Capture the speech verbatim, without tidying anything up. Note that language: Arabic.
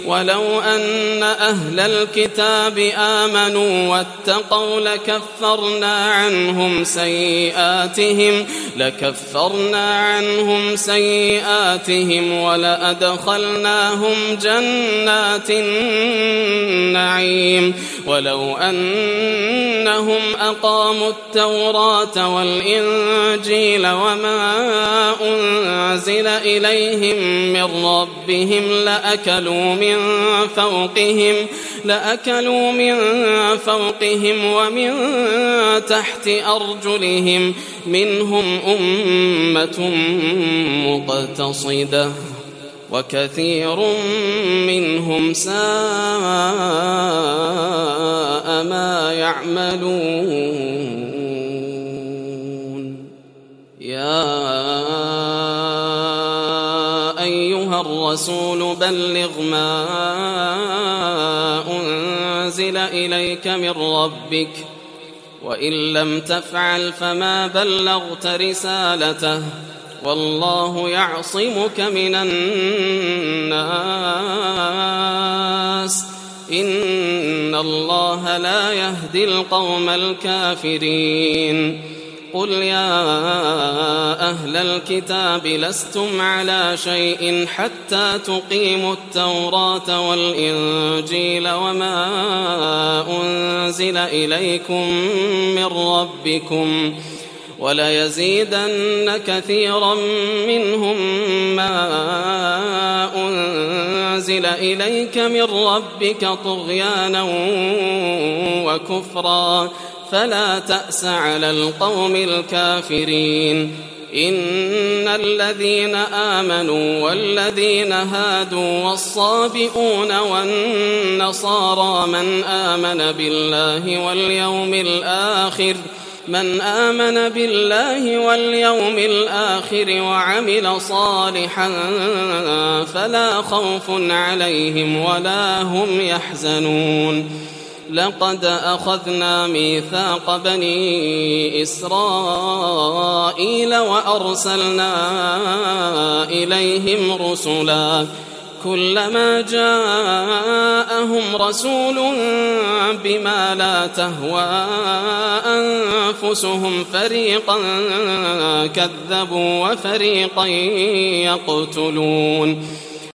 ولو أن أهل الكتاب آمنوا واتقوا لكفرنا عنهم سيئاتهم لكفرنا عنهم سيئاتهم ولأدخلناهم جنات النعيم ولو أنهم أقاموا التوراة والإنجيل وما أنزل إليهم من ربهم لأكلوا من فوقهم لأكلوا من فوقهم ومن تحت أرجلهم منهم أمة مقتصدة وكثير منهم ساء ما يعملون. يا أيها الرسول بلغ ما أنزل إليك من ربك وإن لم تفعل فما بلغت رسالته والله يعصمك من الناس إن الله لا يهدي القوم الكافرين. قل يا أهل الكتاب لستم على شيء حتى تقيموا التوراة والإنجيل وما أنزل إليكم من ربكم وليزيدن كثيرا منهم ما أنزل إليك من ربك طغيانا وكفرا فلا تأس على القوم الكافرين. إن الذين آمنوا والذين هادوا والصابئون والنصارى من آمن بالله واليوم الآخر من آمن بالله واليوم الآخر وعمل صالحا فلا خوف عليهم ولا هم يحزنون. لقد أخذنا ميثاق بني إسرائيل وأرسلنا إليهم رسلا كلما جاءهم رسول بما لا تهوى أنفسهم فريقا كذبوا وفريقا يقتلون.